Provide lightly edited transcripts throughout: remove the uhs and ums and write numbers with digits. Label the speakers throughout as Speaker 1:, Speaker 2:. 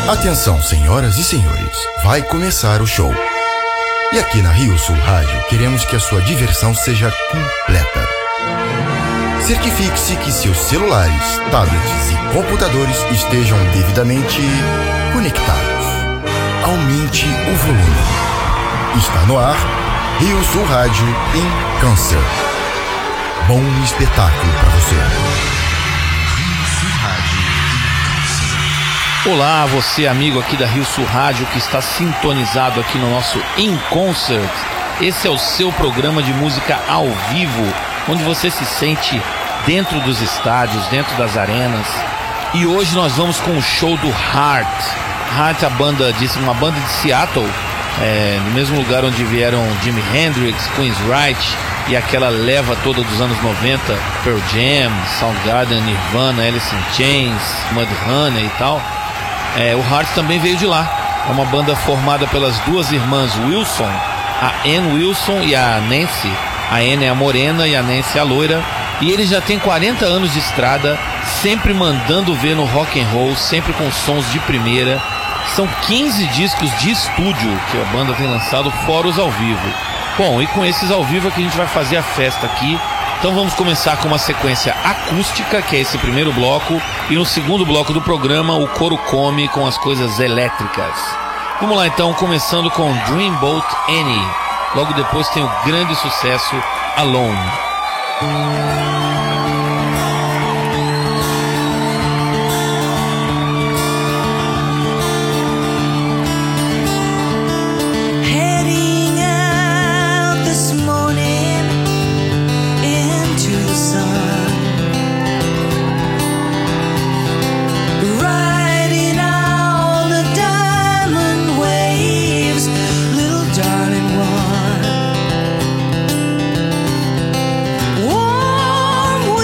Speaker 1: Atenção, senhoras e senhores, vai começar o show. E aqui na Rio Sul Rádio queremos que a sua diversão seja completa. Certifique-se que seus celulares, tablets e computadores estejam devidamente conectados. Aumente o volume. Está no ar Rio Sul Rádio em Câncer. Bom espetáculo para você.
Speaker 2: Olá, você amigo aqui da Rio Sul Rádio que está sintonizado aqui no nosso In Concert. Esse é o seu programa de música ao vivo, onde você se sente dentro dos estádios, dentro das arenas. E hoje nós vamos com o show do Heart. Heart, uma banda de Seattle, no mesmo lugar onde vieram Jimi Hendrix, Queensryche e aquela leva toda dos anos 90, Pearl Jam, Soundgarden, Nirvana, Alice in Chains, Mudhoney e tal. O Heart também veio de lá. É uma banda formada pelas duas irmãs Wilson, a Ann Wilson e a Nancy. A Ann é a morena e a Nancy é a loira. E eles já têm 40 anos de estrada, sempre mandando ver no rock and roll, sempre com sons de primeira. São 15 discos de estúdio que a banda tem lançado, fora os ao vivo. Bom, e com esses ao vivo é que a gente vai fazer a festa aqui. Então vamos começar com uma sequência acústica, que é esse primeiro bloco, e no segundo bloco do programa o coro come com as coisas elétricas. Vamos lá então, começando com Dreamboat Annie. Logo depois tem o grande sucesso Alone.
Speaker 3: Warm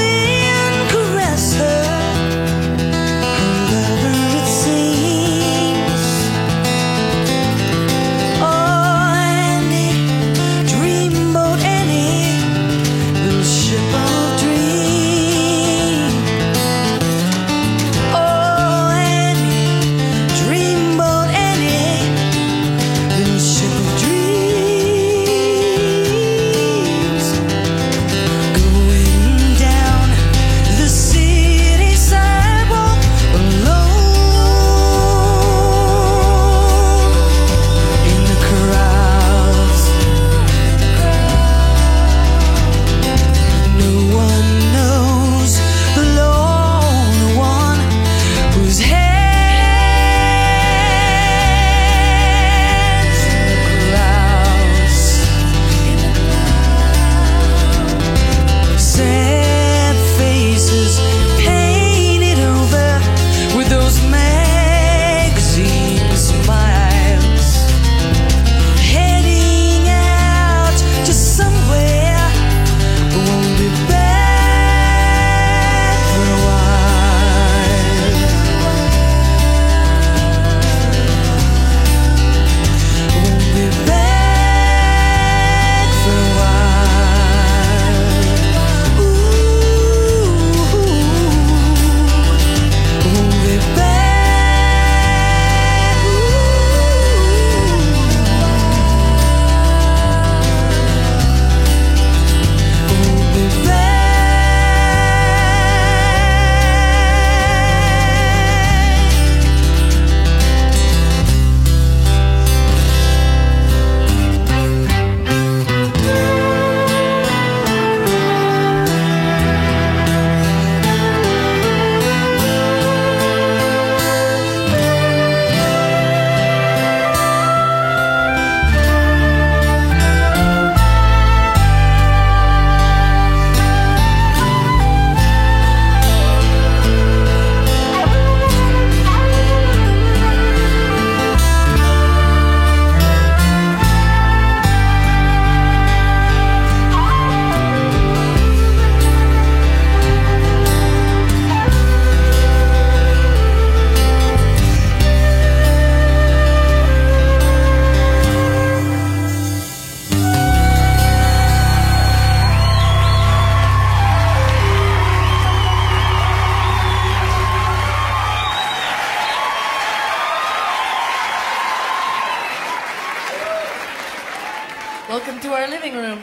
Speaker 3: Welcome to our living room.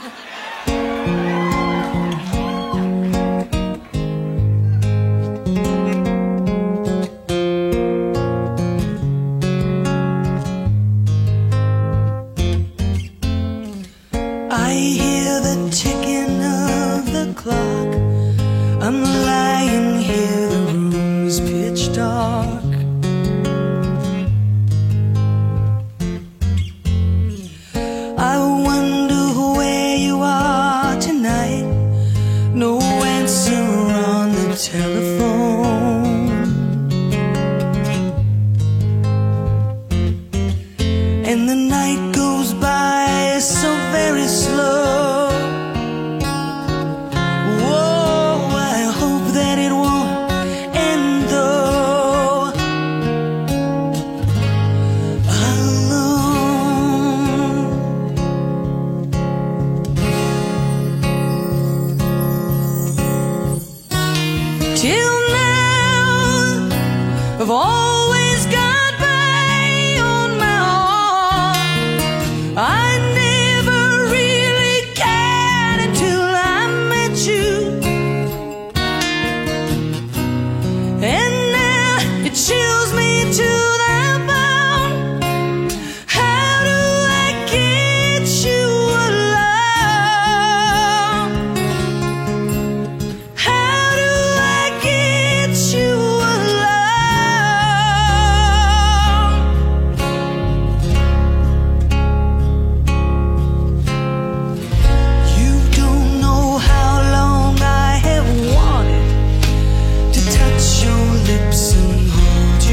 Speaker 4: I hear the ticking of the clock. I'm lying here, the room's pitch dark. I wonder where you are tonight. No answer on the telephone. And the night goes by so very slow. Whoa, I hope that it won't end though. Alone. Till now, I've always got by on my own. I never really cared until I met you. And now it chills me to the bone. How do I get you alone? How do I get you alone? You don't know how long I have wanted to touch your lips and hold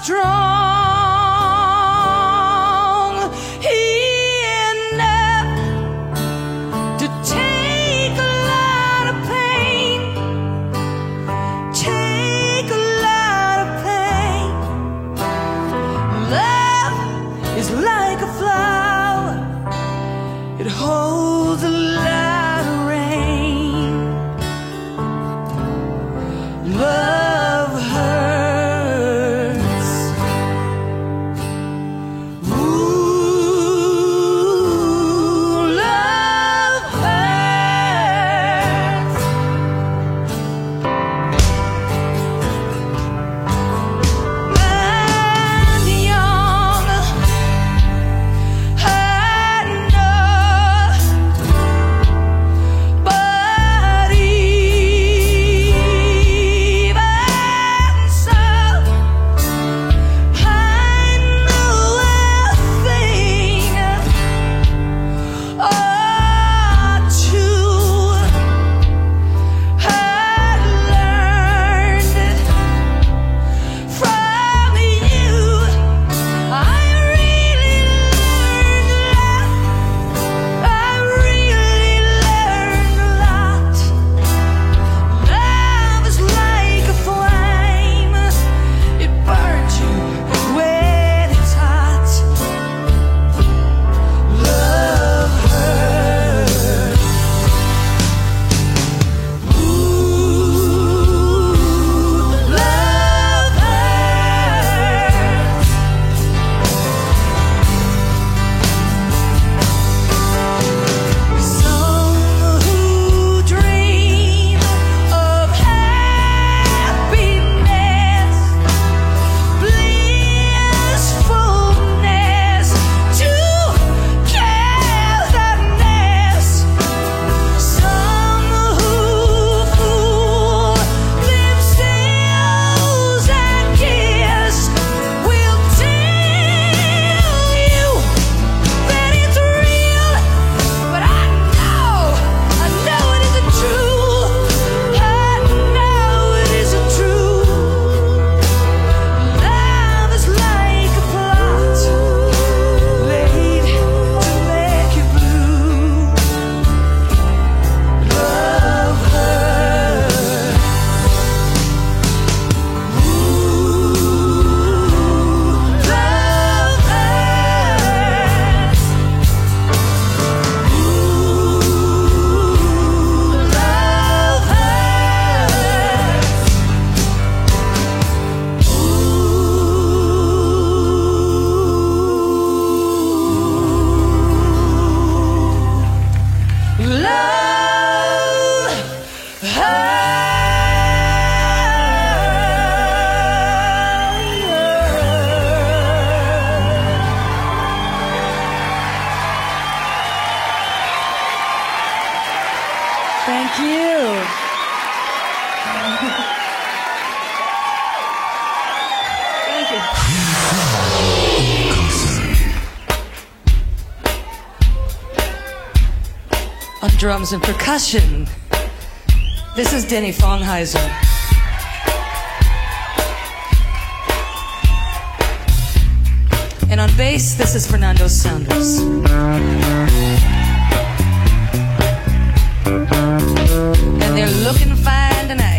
Speaker 4: strong enough to take a lot of pain, take a lot of pain. Love is like a flower, it holds a lot of rain. Love hurts. Ooh, love hurts. I'm young, I know, but even so, I know a thing or two. I learned from you. I really learned a lot. I really learned a lot. Love is like a flame. It burns you when it's hot. Love hurts. Ooh, love hurts. Some who dream of happiness, blissfulness, togetherness. Some who fool themselves and kiss will tell you that it's real, but I know it isn't true. I know it isn't true. Love is like a plot laid to make you blue. Love hurts. Ooh, love hurts. Thank you. Thank you. On drums and percussion, this is Denny Fongheiser. And on bass, this is Fernando Saunders. And they're looking fine tonight.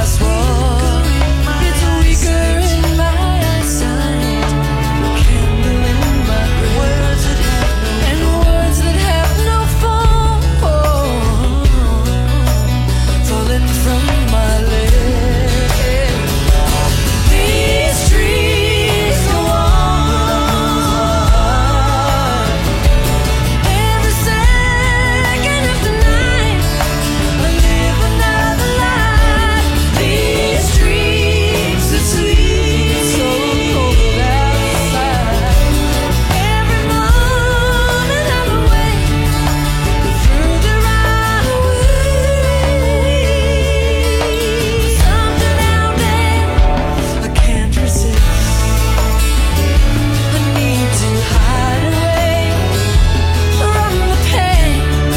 Speaker 4: last one. It's weaker in my eyesight, a candle in my brain, and words that have no form falling from my lips. These trees go on every second of the night. I live another life. These streets are sweet, so cold outside. Every moment I'm away, the further I'm away. Something out there I can't resist. I need to hide away from the pain.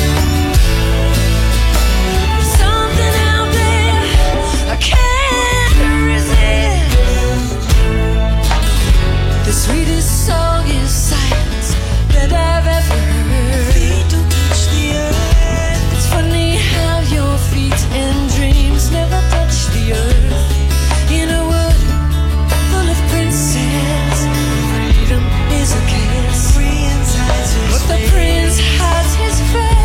Speaker 4: Something out there I can't resist. The sweetest song is silence that I've ever heard. Feet don't touch the earth. It's funny how your feet and dreams never touch the earth. In a wood full of princes, freedom is a kiss. But the prince hides his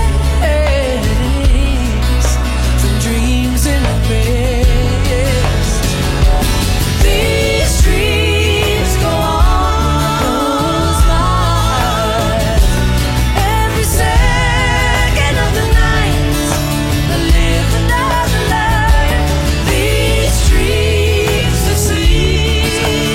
Speaker 4: face from dreams in the mist. These dreams go on by every second of the night. I live another life. These dreams are sweet.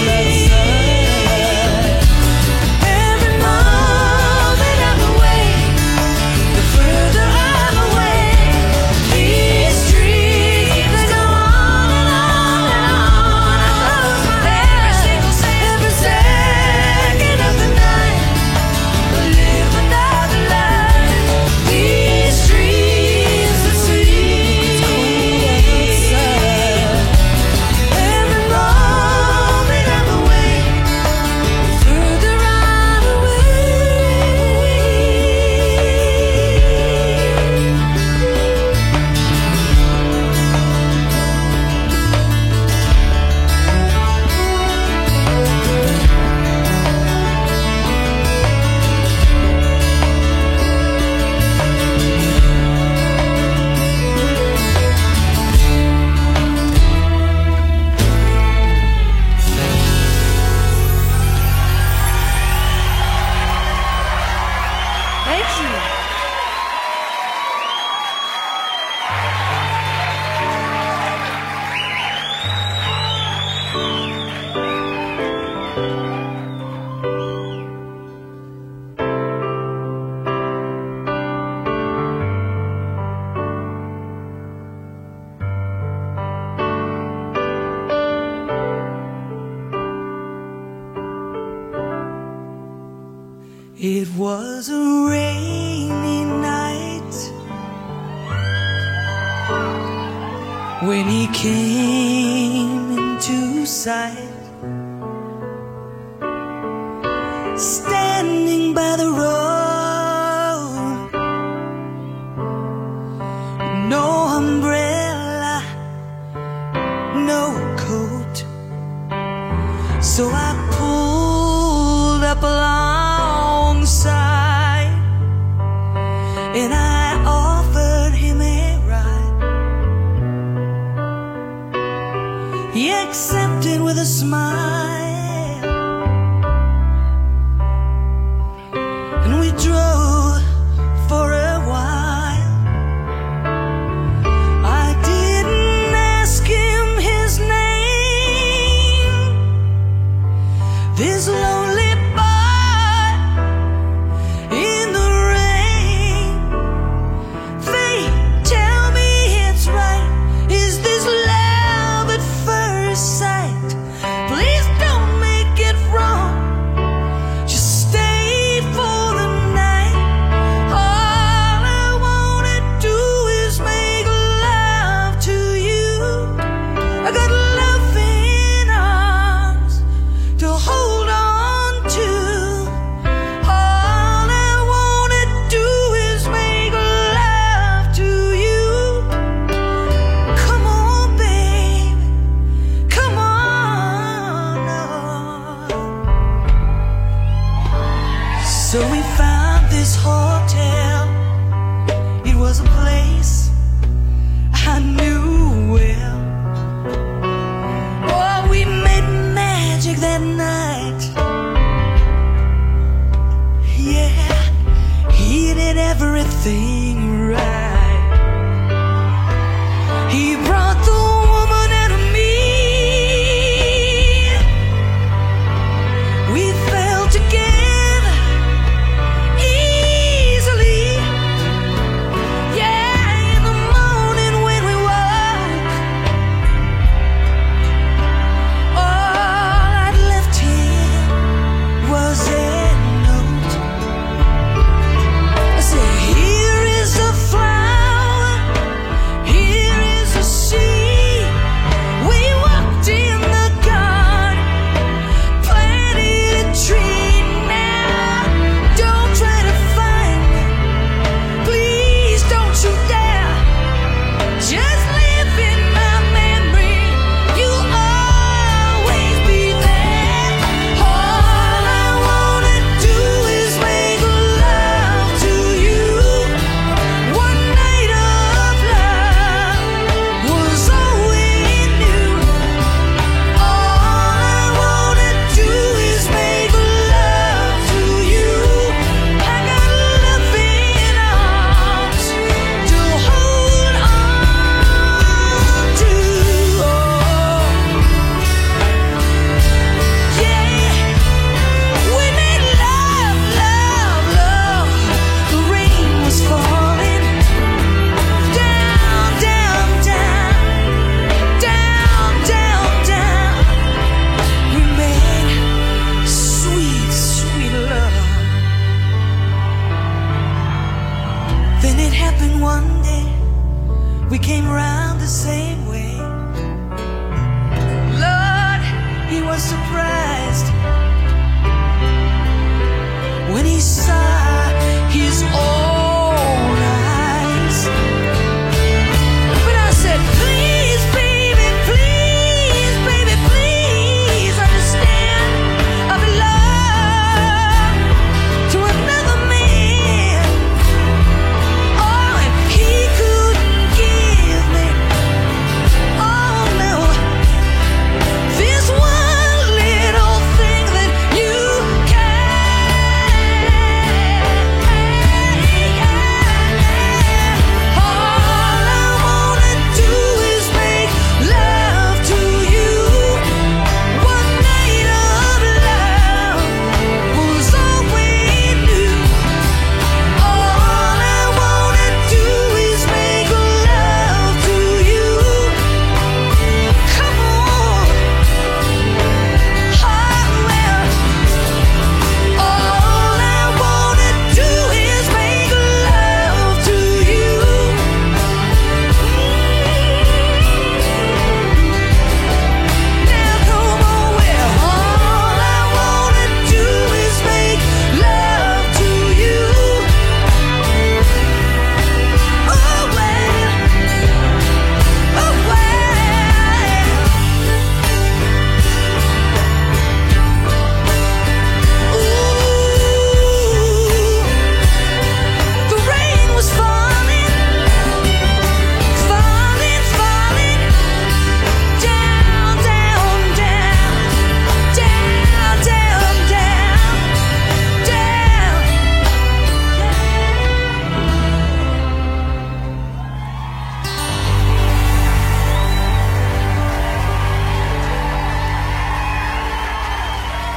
Speaker 4: Every moment I'm away, the further I'm away. These dreams they go on and on and on. I close my eyes every second of the night. I live another life. These dreams are sweet. Every moment I'm away, the further I'm away. Thank you. It was a rainy night when he came into sight, standing by the road, no umbrella, no coat. So I pulled up alongside and I offered him a ride. He accepted with a smile, and we drove for a while. I didn't ask him his name, this lonely boy in the rain. Fate, tell me it's right. Is this love at first sight? Please don't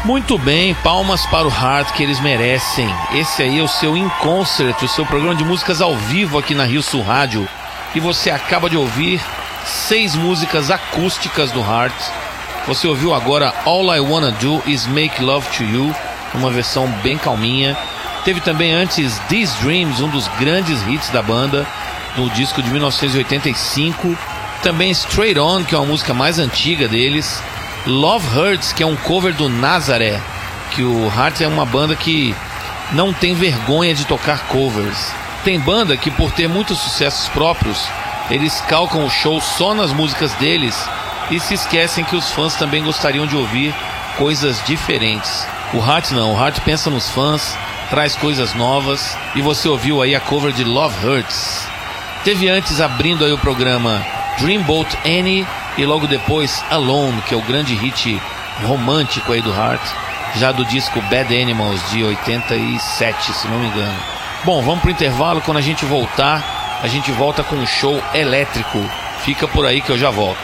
Speaker 2: Muito bem, palmas para o Heart, que eles merecem. Esse aí é o seu In Concert, o seu programa de músicas ao vivo aqui na Rio Sul Rádio. E você acaba de ouvir 6 músicas acústicas do Heart. Você ouviu agora All I Wanna Do Is Make Love To You, uma versão bem calminha. Teve também antes These Dreams, um dos grandes hits da banda, no disco de 1985. Também Straight On, que é uma música mais antiga deles. Love Hurts, que é um cover do Nazaré, que o Heart é uma banda que não tem vergonha de tocar covers. Tem banda que, por ter muitos sucessos próprios, eles calcam o show só nas músicas deles e se esquecem que os fãs também gostariam de ouvir coisas diferentes. O Heart não, o Heart pensa nos fãs, traz coisas novas, e você ouviu aí a cover de Love Hurts. Teve antes, abrindo aí o programa, Dreamboat Annie, e logo depois Alone, que é o grande hit romântico aí do Heart, já do disco Bad Animals de 87, se não me engano. Bom, vamos pro intervalo. Quando a gente voltar, a gente volta com um show elétrico. Fica por aí que eu já volto.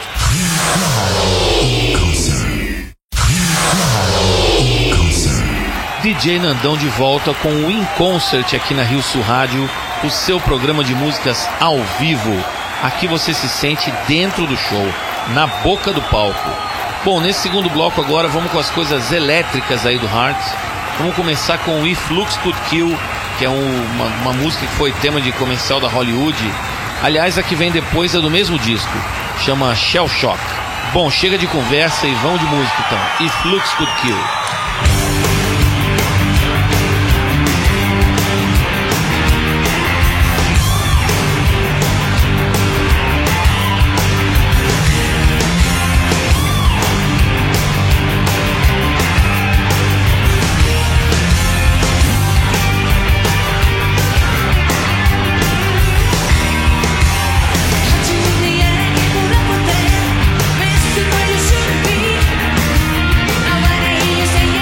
Speaker 2: DJ Nandão de volta com o In Concert aqui na Rio Sul Rádio, o seu programa de músicas ao vivo. Aqui você se sente dentro do show, na boca do palco. Bom, nesse segundo bloco agora vamos com as coisas elétricas aí do Heart. Vamos começar com If Looks Could Kill, que é uma música que foi tema de comercial da Hollywood. Aliás, a que vem depois é do mesmo disco, chama Shell Shock. Bom, chega de conversa e vamos de música então. If Looks Could Kill.
Speaker 4: Say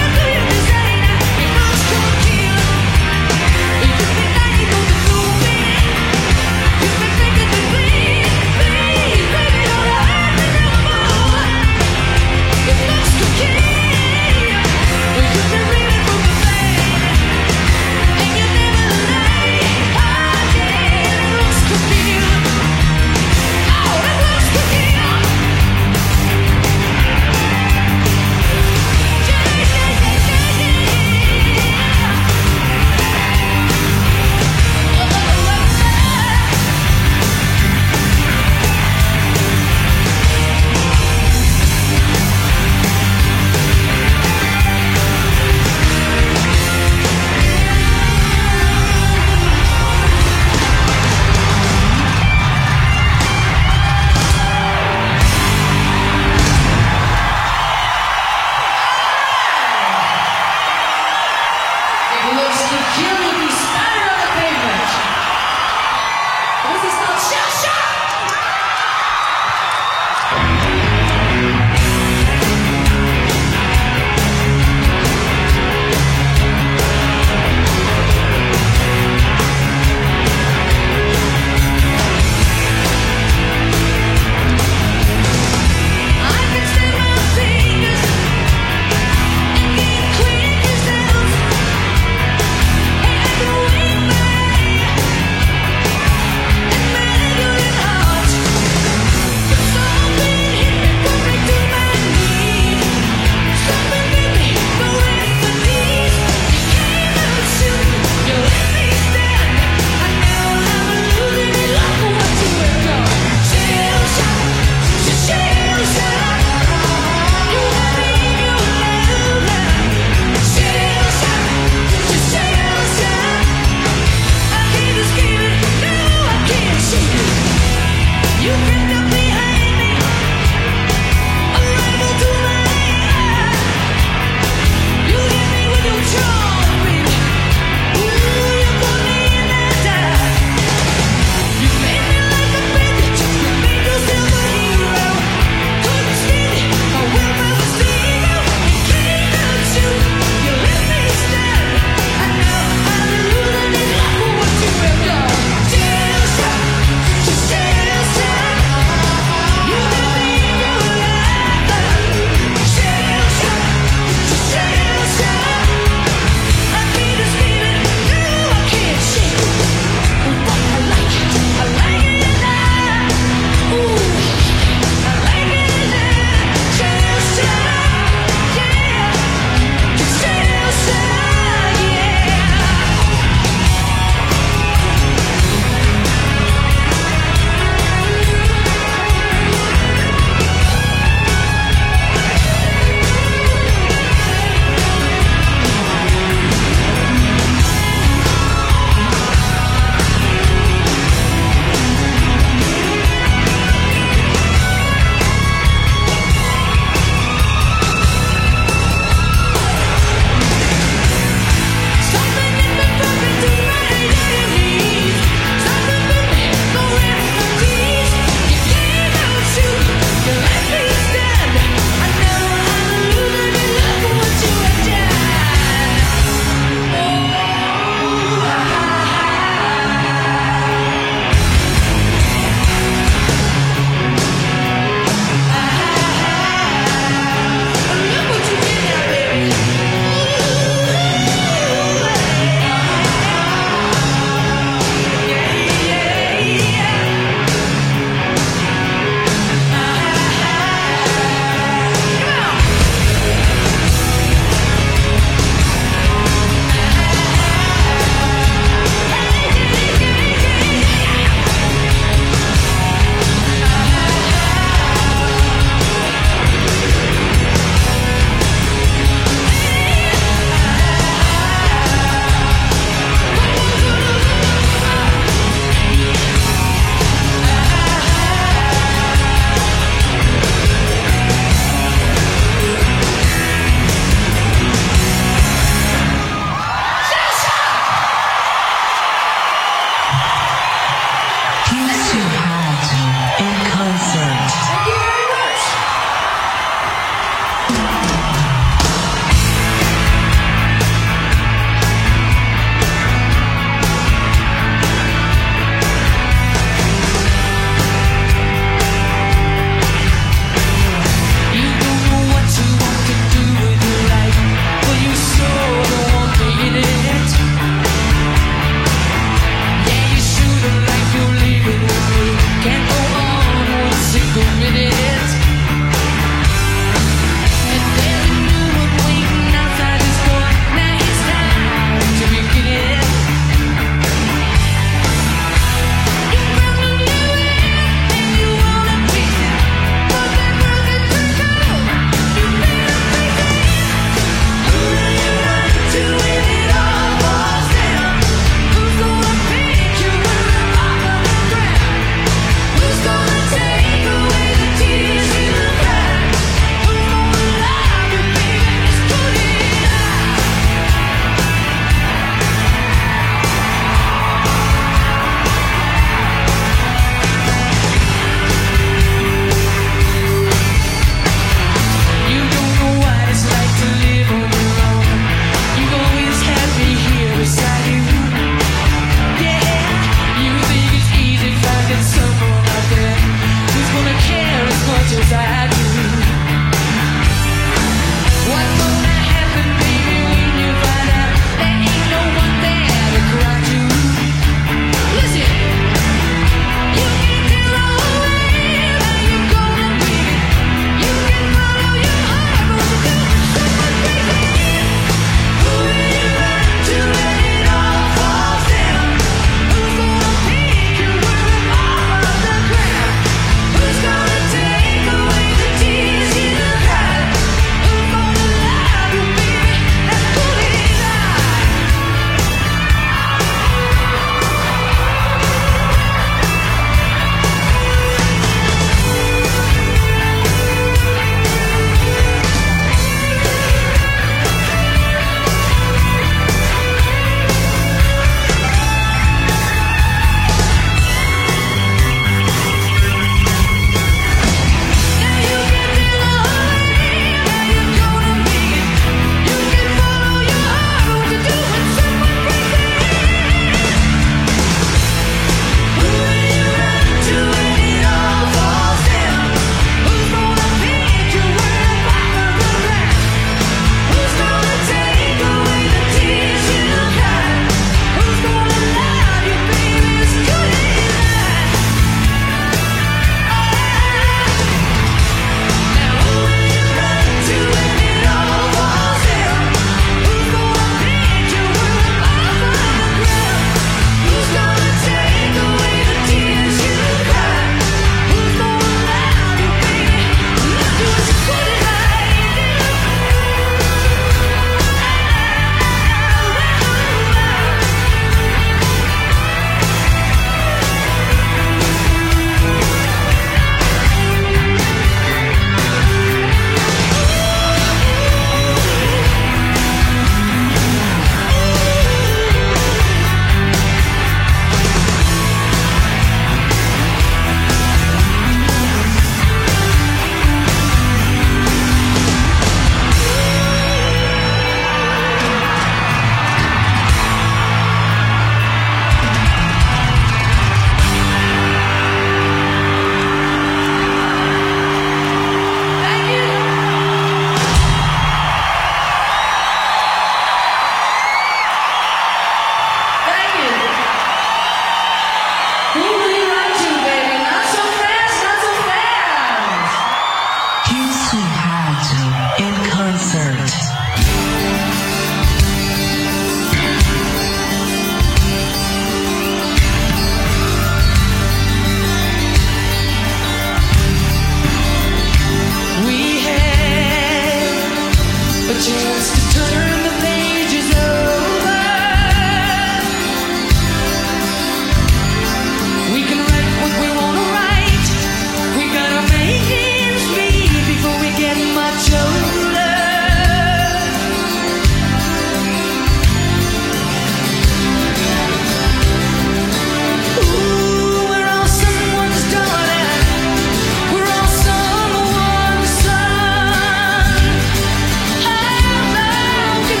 Speaker 4: Can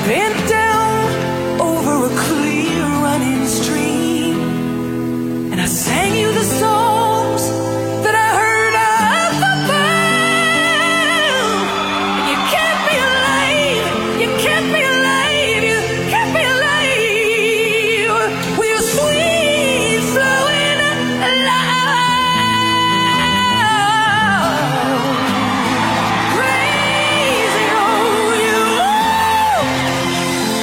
Speaker 4: bent down over a clear running stream, and I sang you the songs that I heard up above. And you kept me alive, you kept me alive, you kept me alive with your sweet flowing love. Crazy on you.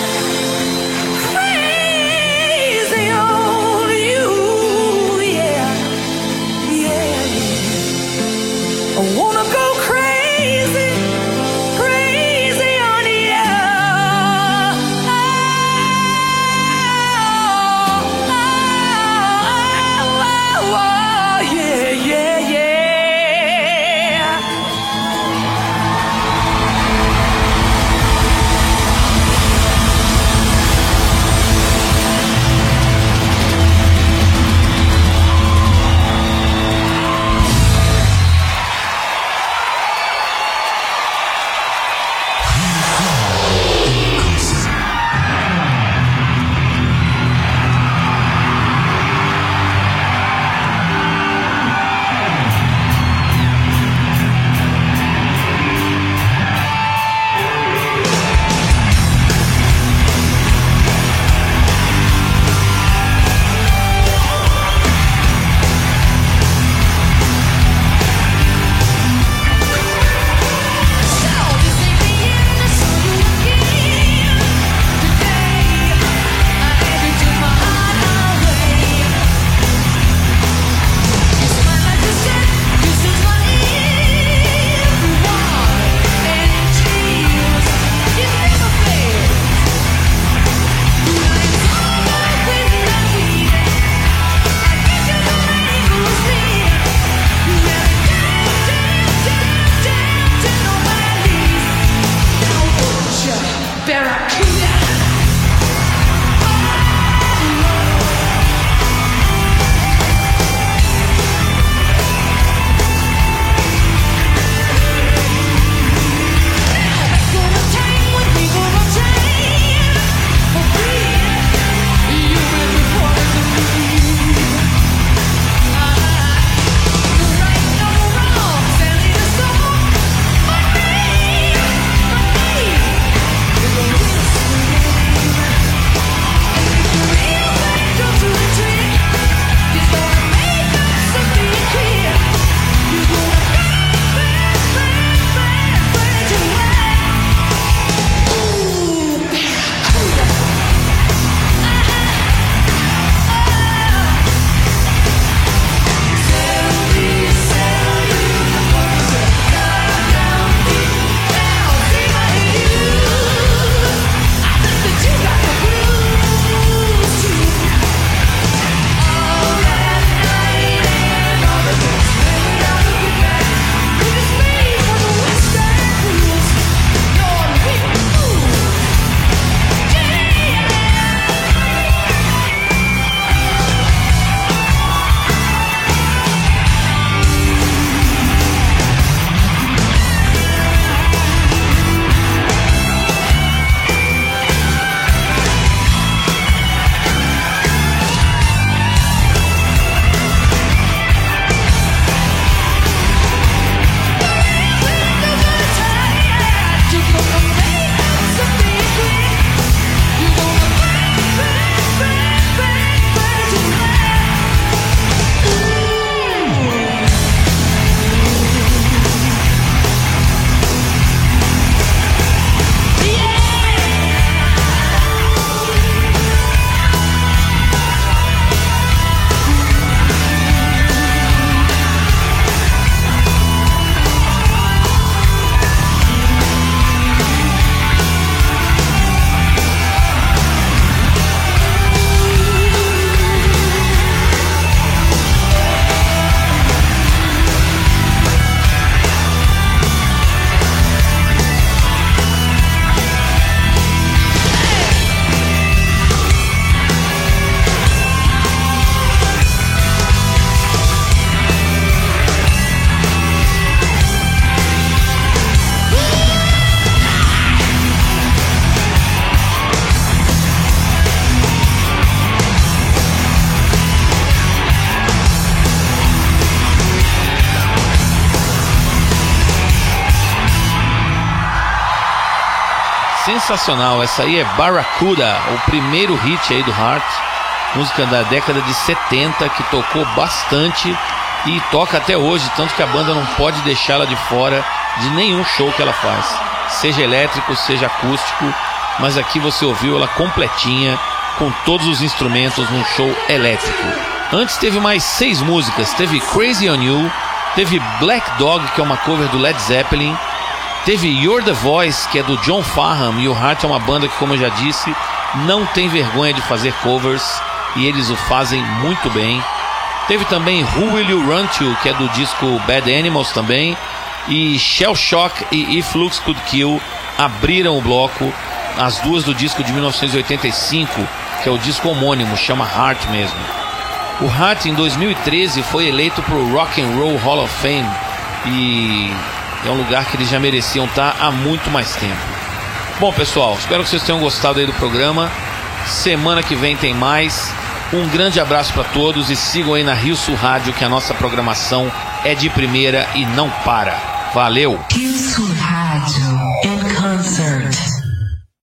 Speaker 2: sensacional. Essa aí é Barracuda, o primeiro hit aí do Heart, música da década de 70 que tocou bastante e toca até hoje, tanto que a banda não pode deixá-la de fora de nenhum show que ela faz, seja elétrico, seja acústico, mas aqui você ouviu ela completinha, com todos os instrumentos num show elétrico. Antes teve mais 6 músicas, teve Crazy on You, teve Black Dog, que é uma cover do Led Zeppelin, teve You're the Voice, que é do John Farnham, e o Heart é uma banda que, como eu já disse, não tem vergonha de fazer covers, e eles o fazem muito bem. Teve também Who Will You Run To, que é do disco Bad Animals também, e Shell Shock e If Looks Could Kill abriram o bloco, as duas do disco de 1985, que é o disco homônimo, chama Heart mesmo. O Heart em 2013 foi eleito para o Rock and Roll Hall of Fame, e é um lugar que eles já mereciam estar há muito mais tempo. Bom, pessoal, espero que vocês tenham gostado aí do programa. Semana que vem tem mais. Um grande abraço para todos e sigam aí na Rio Sul Rádio, que a nossa programação é de primeira e não para. Valeu!
Speaker 3: Rio Sul Rádio in concert.